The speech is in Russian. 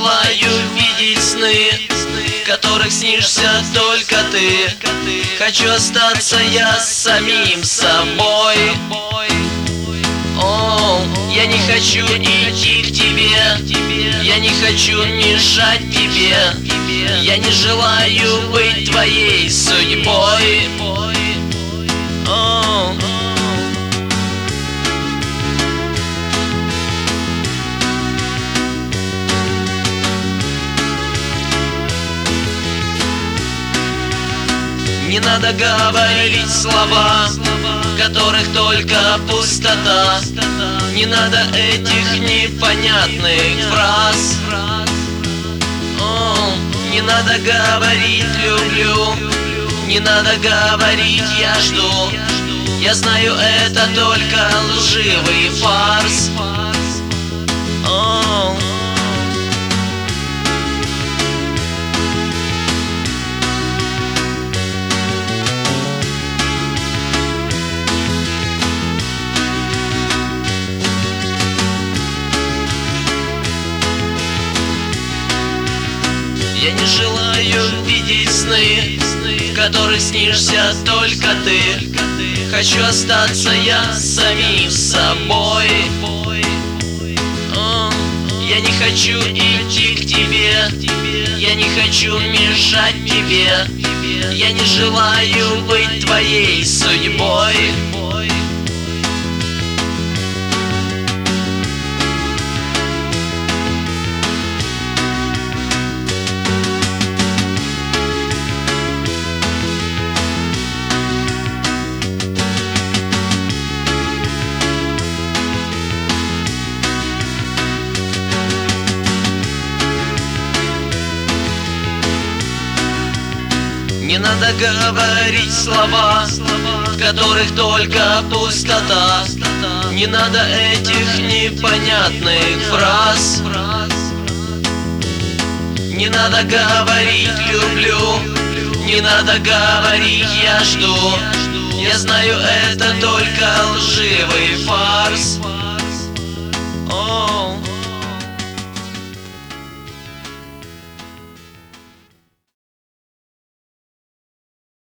желаю видеть сны, в которых снишься только ты. Хочу остаться я самим собой. О, я не хочу идти к тебе, я не хочу мешать тебе, я не желаю быть твоей судьбой. О. Не надо говорить слова, в которых только пустота. Не надо этих непонятных фраз. О, не надо говорить «люблю», не надо говорить «я жду». Я знаю, это только лживый фарс. О. Я не желаю видеть сны, в которых снишься только ты. Хочу остаться я самим собой. О, я не хочу идти к тебе, я не хочу мешать тебе, я не желаю быть твоей судьбой. Не надо говорить слова, в которых только пустота. Не надо этих непонятных фраз. Не надо говорить «люблю», не надо говорить «я жду». Я знаю, это только лживый фарс. О.